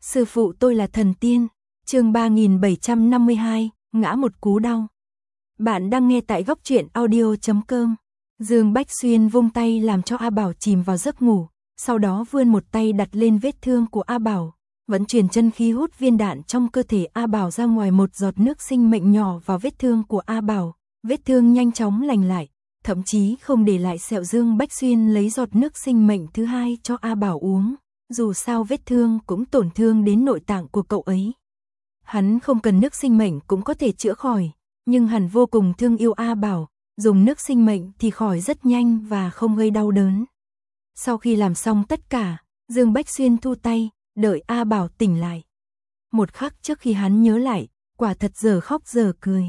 Sư phụ tôi là thần tiên. Chương 3752, ngã một cú đau. Bạn đang nghe tại góc truyện audio.com. Dương Bách Xuyên vung tay làm cho A Bảo chìm vào giấc ngủ, sau đó vươn một tay đặt lên vết thương của A Bảo, vẫn truyền chân khí hút viên đạn trong cơ thể A Bảo ra ngoài, một giọt nước sinh mệnh nhỏ vào vết thương của A Bảo, vết thương nhanh chóng lành lại, thậm chí không để lại sẹo. Dương Bách Xuyên lấy giọt nước sinh mệnh thứ hai cho A Bảo uống, dù sao vết thương cũng tổn thương đến nội tạng của cậu ấy. Hắn không cần nước sinh mệnh cũng có thể chữa khỏi, nhưng hắn vô cùng thương yêu A Bảo, dùng nước sinh mệnh thì khỏi rất nhanh và không gây đau đớn. Sau khi làm xong tất cả, Dương Bách Xuyên thu tay, đợi A Bảo tỉnh lại. Một khắc trước khi hắn nhớ lại, quả thật giờ khóc giờ cười.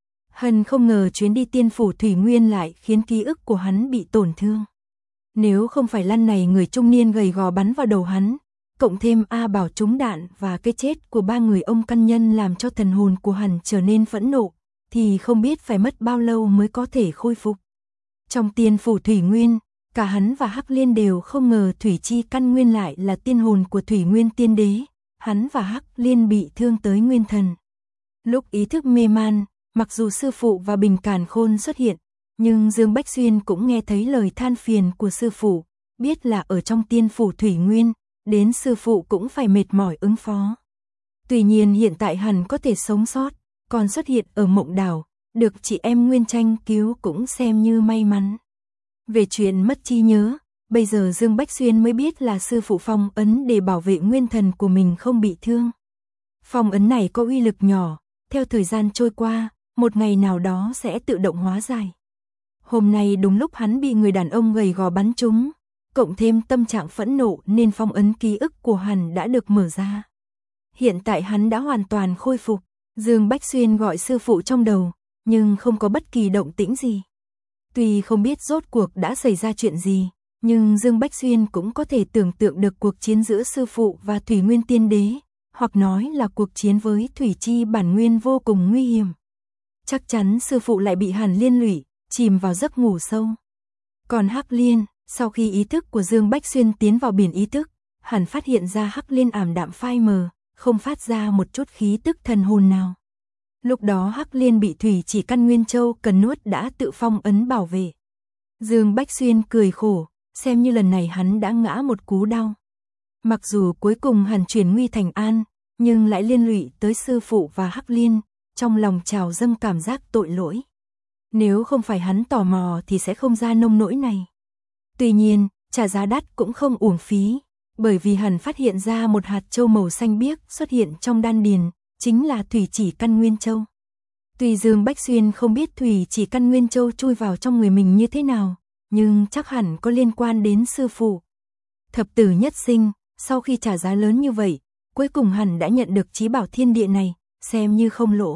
Hắn không ngờ chuyến đi Tiên Phủ Thủy Nguyên lại khiến ký ức của hắn bị tổn thương. Nếu không phải lần này người trung niên gầy gò bắn vào đầu hắn, cộng thêm A Bảo trúng đạn và cái chết của ba người ông căn nhân làm cho thần hồn của hắn trở nên phẫn nộ, thì không biết phải mất bao lâu mới có thể khôi phục. Trong Tiên Phủ Thủy Nguyên, cả hắn và Hắc Liên đều không ngờ Thủy Chi Căn Nguyên lại là tiên hồn của Thủy Nguyên Tiên Đế. Hắn và Hắc Liên bị thương tới nguyên thần. Lúc ý thức mê man, mặc dù sư phụ và Bình Càn Khôn xuất hiện, nhưng Dương Bách Xuyên cũng nghe thấy lời than phiền của sư phụ, biết là ở trong Tiên Phủ Thủy Nguyên, đến sư phụ cũng phải mệt mỏi ứng phó. Tuy nhiên hiện tại hắn có thể sống sót, còn xuất hiện ở Mộng Đảo, được chị em Nguyên Tranh cứu cũng xem như may mắn. Về chuyện mất trí nhớ, bây giờ Dương Bách Xuyên mới biết là sư phụ phong ấn để bảo vệ nguyên thần của mình không bị thương. Phong ấn này có uy lực nhỏ, theo thời gian trôi qua, một ngày nào đó sẽ tự động hóa giải. Hôm nay đúng lúc hắn bị người đàn ông gầy gò bắn trúng, cộng thêm tâm trạng phẫn nộ nên phong ấn ký ức của hắn đã được mở ra. Hiện tại hắn đã hoàn toàn khôi phục. Dương Bách Xuyên gọi sư phụ trong đầu, nhưng không có bất kỳ động tĩnh gì. Tuy không biết rốt cuộc đã xảy ra chuyện gì, nhưng Dương Bách Xuyên cũng có thể tưởng tượng được cuộc chiến giữa sư phụ và Thủy Nguyên Tiên Đế, hoặc nói là cuộc chiến với Thủy Chi bản nguyên vô cùng nguy hiểm. Chắc chắn sư phụ lại bị hắn liên lụy, chìm vào giấc ngủ sâu. Còn Hắc Liên, sau khi ý thức của Dương Bách Xuyên tiến vào biển ý thức, hắn phát hiện ra Hắc Liên ảm đạm phai mờ, không phát ra một chút khí tức thần hồn nào. Lúc đó Hắc Liên bị Thủy Chỉ Căn Nguyên Châu cần nuốt đã tự phong ấn bảo vệ. Dương Bách Xuyên cười khổ, xem như lần này hắn đã ngã một cú đau. Mặc dù cuối cùng hắn chuyển nguy thành an, nhưng lại liên lụy tới sư phụ và Hắc Liên, trong lòng trào dâng cảm giác tội lỗi. Nếu không phải hắn tò mò thì sẽ không ra nông nỗi này. Tuy nhiên, trả giá đắt cũng không uổng phí, bởi vì hắn phát hiện ra một hạt châu màu xanh biếc xuất hiện trong đan điền, chính là Thủy Chỉ Căn Nguyên Châu. Tuy Dương Bách Xuyên không biết Thủy Chỉ Căn Nguyên Châu chui vào trong người mình như thế nào, nhưng chắc hẳn có liên quan đến sư phụ. Thập tử nhất sinh, sau khi trả giá lớn như vậy, cuối cùng hắn đã nhận được trí bảo thiên địa này, xem như không lỗ.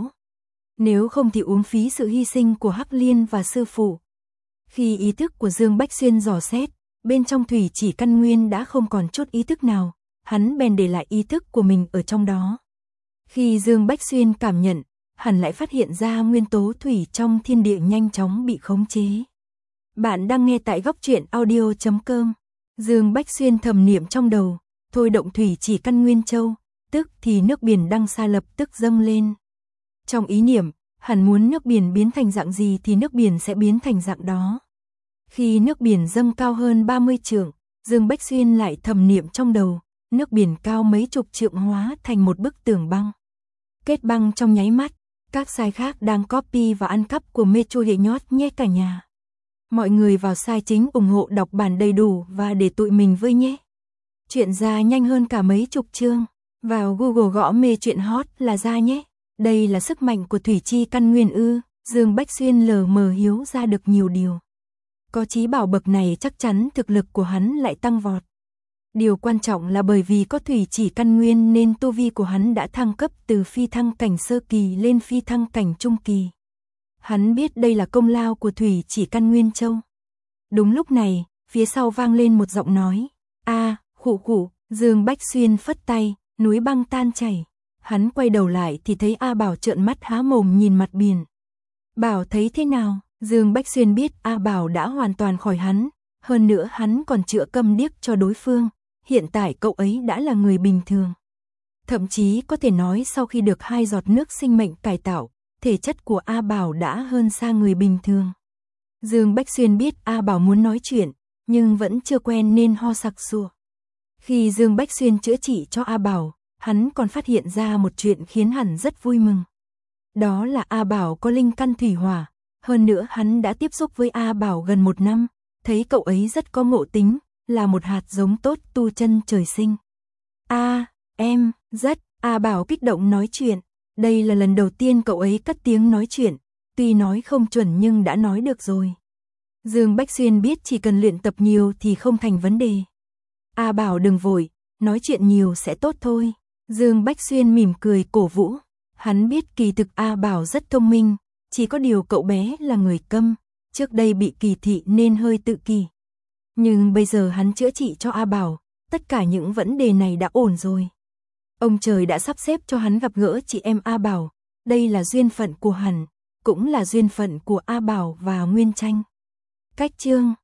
Nếu không thì uống phí sự hy sinh của Hắc Liên và sư phụ. Khi ý thức của Dương Bách Xuyên dò xét, bên trong Thủy Chỉ Căn Nguyên đã không còn chút ý thức nào, hắn bèn để lại ý thức của mình ở trong đó. Khi Dương Bách Xuyên cảm nhận, hắn lại phát hiện ra nguyên tố thủy trong thiên địa nhanh chóng bị khống chế. Bạn đang nghe tại góc truyện audio.com. Dương Bách Xuyên thầm niệm trong đầu, thôi động Thủy Chỉ Căn Nguyên Châu, tức thì nước biển Đăng Sa lập tức dâng lên. Trong ý niệm, hắn muốn nước biển biến thành dạng gì thì nước biển sẽ biến thành dạng đó. Khi nước biển dâng cao hơn 30 trượng, Dương Bách Xuyên lại thầm niệm trong đầu, nước biển cao mấy chục trượng hóa thành một bức tường băng. Kết băng trong nháy mắt, các site khác đang copy và ăn cắp của Metro hệ nhót nhé cả nhà. Mọi người vào site chính ủng hộ đọc bản đầy đủ và để tụi mình với nhé. Chuyện ra nhanh hơn cả mấy chục chương, vào Google gõ mê chuyện hot là ra nhé. Đây là sức mạnh của Thủy Chi Căn Nguyên ư? Dương Bách Xuyên lờ mờ hiếu ra được nhiều điều. Có trí bảo bậc này chắc chắn thực lực của hắn lại tăng vọt. Điều quan trọng là bởi vì có Thủy Chỉ Căn Nguyên nên tu vi của hắn đã thăng cấp từ phi thăng cảnh sơ kỳ lên phi thăng cảnh trung kỳ. Hắn biết đây là công lao của Thủy Chỉ Căn Nguyên Châu. Đúng lúc này, phía sau vang lên một giọng nói. Khụ khụ. Dương Bách Xuyên phất tay, núi băng tan chảy. Hắn quay đầu lại thì thấy A Bảo trợn mắt há mồm nhìn mặt biển. Bảo thấy thế nào? Dương Bách Xuyên biết A Bảo đã hoàn toàn khỏi hắn, hơn nữa hắn còn chữa câm điếc cho đối phương, hiện tại cậu ấy đã là người bình thường. Thậm chí có thể nói sau khi được 2 giọt nước sinh mệnh cải tạo, thể chất của A Bảo đã hơn xa người bình thường. Dương Bách Xuyên biết A Bảo muốn nói chuyện, nhưng vẫn chưa quen nên ho sặc sụa. Khi Dương Bách Xuyên chữa trị cho A Bảo, hắn còn phát hiện ra một chuyện khiến hắn rất vui mừng. Đó là A Bảo có linh căn thủy hỏa, hơn nữa hắn đã tiếp xúc với A Bảo gần 1 năm, thấy cậu ấy rất có ngộ tính, là một hạt giống tốt tu chân trời sinh. Em, A Bảo kích động nói chuyện, đây là lần đầu tiên cậu ấy cất tiếng nói chuyện, tuy nói không chuẩn nhưng đã nói được rồi. Dương Bách Xuyên biết chỉ cần luyện tập nhiều thì không thành vấn đề. A Bảo đừng vội, nói chuyện nhiều sẽ tốt thôi. Dương Bách Xuyên mỉm cười cổ vũ, hắn biết kỳ thực A Bảo rất thông minh, chỉ có điều cậu bé là người câm, trước đây bị kỳ thị nên hơi tự kỷ. Nhưng bây giờ hắn chữa trị cho A Bảo, tất cả những vấn đề này đã ổn rồi. Ông trời đã sắp xếp cho hắn gặp gỡ chị em A Bảo, đây là duyên phận của hắn, cũng là duyên phận của A Bảo và Nguyên Tranh. Cách chương